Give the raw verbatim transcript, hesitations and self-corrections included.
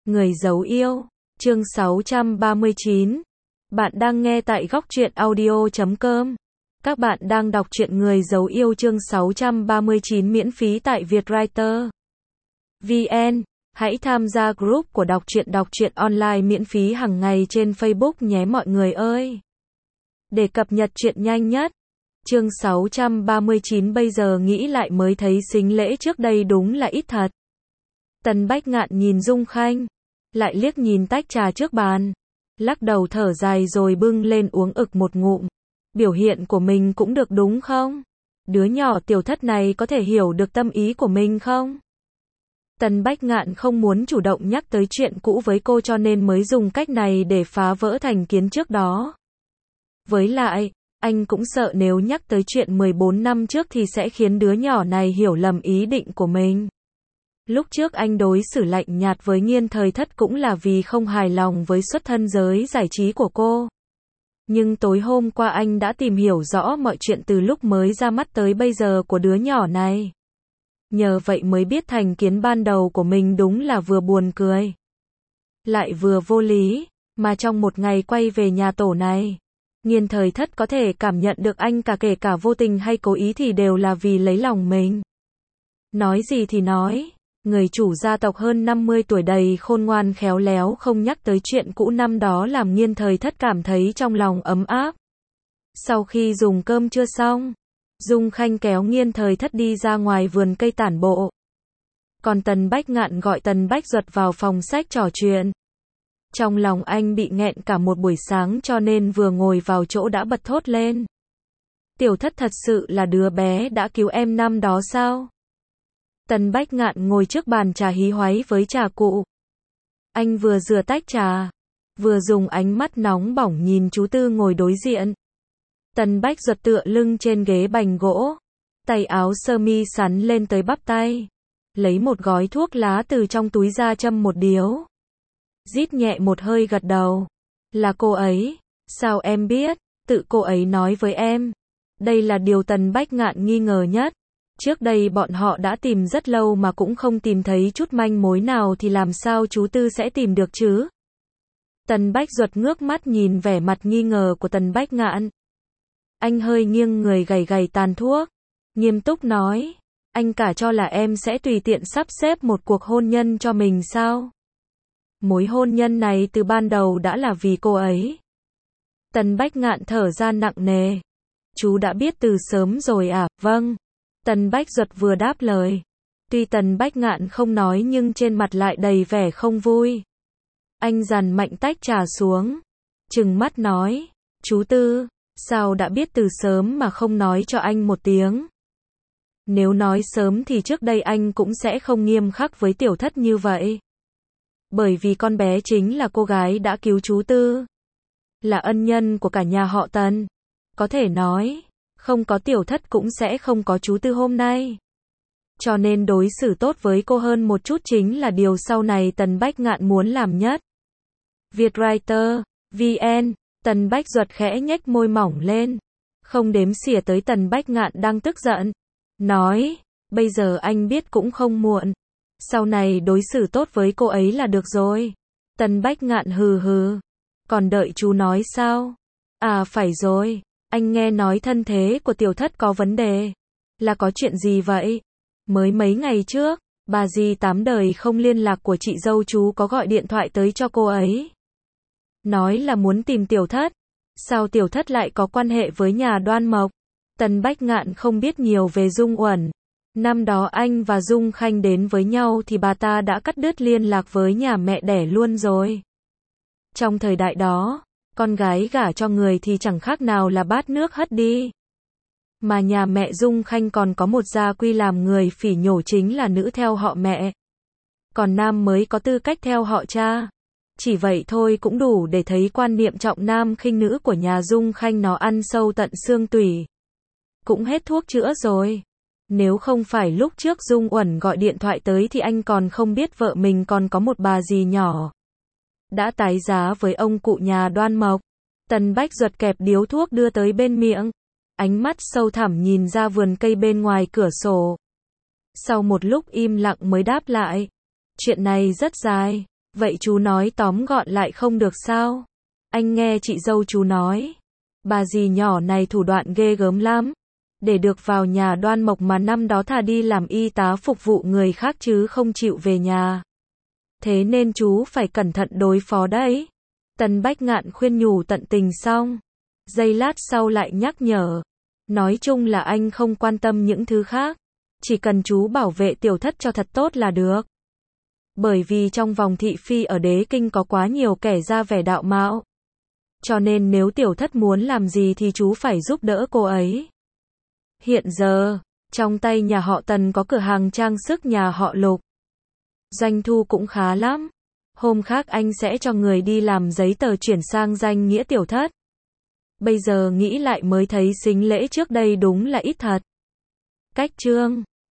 Người giấu yêu, chương sáu trăm ba mươi chín. Bạn đang nghe tại góc truyện audio chấm com. Các bạn đang đọc truyện Người giấu yêu chương sáu trăm ba mươi chín miễn phí tại Vietwriter chấm vn. Hãy tham gia group của đọc truyện đọc truyện online miễn phí hàng ngày trên Facebook nhé mọi người ơi. Để cập nhật truyện nhanh nhất. Chương sáu trăm ba mươi chín bây giờ nghĩ lại mới thấy sính lễ trước đây đúng là ít thật. Tần Bách Ngạn nhìn Dung Khanh, lại liếc nhìn tách trà trước bàn, lắc đầu thở dài rồi bưng lên uống ực một ngụm. Biểu hiện của mình cũng được đúng không? Đứa nhỏ Tiểu Thất này có thể hiểu được tâm ý của mình không? Tần Bách Ngạn không muốn chủ động nhắc tới chuyện cũ với cô cho nên mới dùng cách này để phá vỡ thành kiến trước đó. Với lại, anh cũng sợ nếu nhắc tới chuyện mười bốn năm trước thì sẽ khiến đứa nhỏ này hiểu lầm ý định của mình. Lúc trước anh đối xử lạnh nhạt với Nghiên Thời Thất cũng là vì không hài lòng với xuất thân giới giải trí của cô. Nhưng tối hôm qua anh đã tìm hiểu rõ mọi chuyện từ lúc mới ra mắt tới bây giờ của đứa nhỏ này. Nhờ vậy mới biết thành kiến ban đầu của mình đúng là vừa buồn cười, lại vừa vô lý, mà trong một ngày quay về nhà tổ này, Nghiên Thời Thất có thể cảm nhận được anh cả kể cả vô tình hay cố ý thì đều là vì lấy lòng mình. Nói gì thì nói, người chủ gia tộc hơn năm mươi tuổi đầy khôn ngoan khéo léo không nhắc tới chuyện cũ năm đó làm Nghiên Thời Thất cảm thấy trong lòng ấm áp. Sau khi dùng cơm trưa xong, Dung Khanh kéo Nghiên Thời Thất đi ra ngoài vườn cây tản bộ. Còn Tần Bách Ngạn gọi Tần Bách Duật vào phòng sách trò chuyện. Trong lòng anh bị nghẹn cả một buổi sáng cho nên vừa ngồi vào chỗ đã bật thốt lên. Tiểu Thất thật sự là đứa bé đã cứu em năm đó sao? Tần Bách Ngạn ngồi trước bàn trà hí hoáy với trà cụ. Anh vừa rửa tách trà, vừa dùng ánh mắt nóng bỏng nhìn chú Tư ngồi đối diện. Tần Bách Duật tựa lưng trên ghế bành gỗ, tay áo sơ mi sắn lên tới bắp tay, lấy một gói thuốc lá từ trong túi ra châm một điếu. Rít nhẹ một hơi gật đầu. Là cô ấy, sao em biết? Tự cô ấy nói với em. Đây là điều Tần Bách Ngạn nghi ngờ nhất. Trước đây bọn họ đã tìm rất lâu mà cũng không tìm thấy chút manh mối nào thì làm sao chú Tư sẽ tìm được chứ? Tần Bách Duật ngước mắt nhìn vẻ mặt nghi ngờ của Tần Bách Ngạn. Anh hơi nghiêng người gầy gầy tàn thuốc, nghiêm túc nói, anh cả cho là em sẽ tùy tiện sắp xếp một cuộc hôn nhân cho mình sao? Mối hôn nhân này từ ban đầu đã là vì cô ấy. Tần Bách Ngạn thở ra nặng nề. Chú đã biết từ sớm rồi à? Vâng. Tần Bách Duật vừa đáp lời. Tuy Tần Bách Ngạn không nói nhưng trên mặt lại đầy vẻ không vui. Anh dằn mạnh tách trà xuống, trừng mắt nói, chú Tư, sao đã biết từ sớm mà không nói cho anh một tiếng? Nếu nói sớm thì trước đây anh cũng sẽ không nghiêm khắc với Tiểu Thất như vậy. Bởi vì con bé chính là cô gái đã cứu chú Tư, là ân nhân của cả nhà họ Tần. Có thể nói, không có Tiểu Thất cũng sẽ không có chú Tư hôm nay. Cho nên đối xử tốt với cô hơn một chút chính là điều sau này Tần Bách Ngạn muốn làm nhất. Vietwriter chấm vn. Tần Bách Duật khẽ nhếch môi mỏng lên, không đếm xỉa tới Tần Bách Ngạn đang tức giận. Nói, bây giờ anh biết cũng không muộn. Sau này đối xử tốt với cô ấy là được rồi. Tần Bách Ngạn hừ hừ. Còn đợi chú nói sao? À phải rồi, anh nghe nói thân thế của Tiểu Thất có vấn đề. Là có chuyện gì vậy? Mới mấy ngày trước, bà dì tám đời không liên lạc của chị dâu chú có gọi điện thoại tới cho cô ấy. Nói là muốn tìm Tiểu Thất. Sao Tiểu Thất lại có quan hệ với nhà Đoan Mộc? Tần Bách Ngạn không biết nhiều về Dung Uẩn. Năm đó anh và Dung Khanh đến với nhau thì bà ta đã cắt đứt liên lạc với nhà mẹ đẻ luôn rồi. Trong thời đại đó, con gái gả cho người thì chẳng khác nào là bát nước hất đi. Mà nhà mẹ Dung Khanh còn có một gia quy làm người phỉ nhổ chính là nữ theo họ mẹ. Còn nam mới có tư cách theo họ cha. Chỉ vậy thôi cũng đủ để thấy quan niệm trọng nam khinh nữ của nhà Dung Khanh nó ăn sâu tận xương tủy. Cũng hết thuốc chữa rồi. Nếu không phải lúc trước Dung Uẩn gọi điện thoại tới thì anh còn không biết vợ mình còn có một bà dì nhỏ. Đã tái giá với ông cụ nhà Đoan Mộc. Tần Bách Duật kẹp điếu thuốc đưa tới bên miệng. Ánh mắt sâu thẳm nhìn ra vườn cây bên ngoài cửa sổ. Sau một lúc im lặng mới đáp lại. Chuyện này rất dài. Vậy chú nói tóm gọn lại không được sao? Anh nghe chị dâu chú nói. Bà dì nhỏ này thủ đoạn ghê gớm lắm. Để được vào nhà Đoan Mộc mà năm đó thà đi làm y tá phục vụ người khác chứ không chịu về nhà. Thế nên chú phải cẩn thận đối phó đấy. Tần Bách Ngạn khuyên nhủ tận tình xong. Giây lát sau lại nhắc nhở. Nói chung là anh không quan tâm những thứ khác. Chỉ cần chú bảo vệ tiểu thất cho thật tốt là được. Bởi vì trong vòng thị phi ở đế kinh có quá nhiều kẻ ra vẻ đạo mạo. Cho nên nếu tiểu thất muốn làm gì thì chú phải giúp đỡ cô ấy. Hiện giờ, trong tay nhà họ Tần có cửa hàng trang sức nhà họ Lục. Doanh thu cũng khá lắm. Hôm khác anh sẽ cho người đi làm giấy tờ chuyển sang danh nghĩa tiểu thất. Bây giờ nghĩ lại mới thấy sính lễ trước đây đúng là ít thật. Cách chương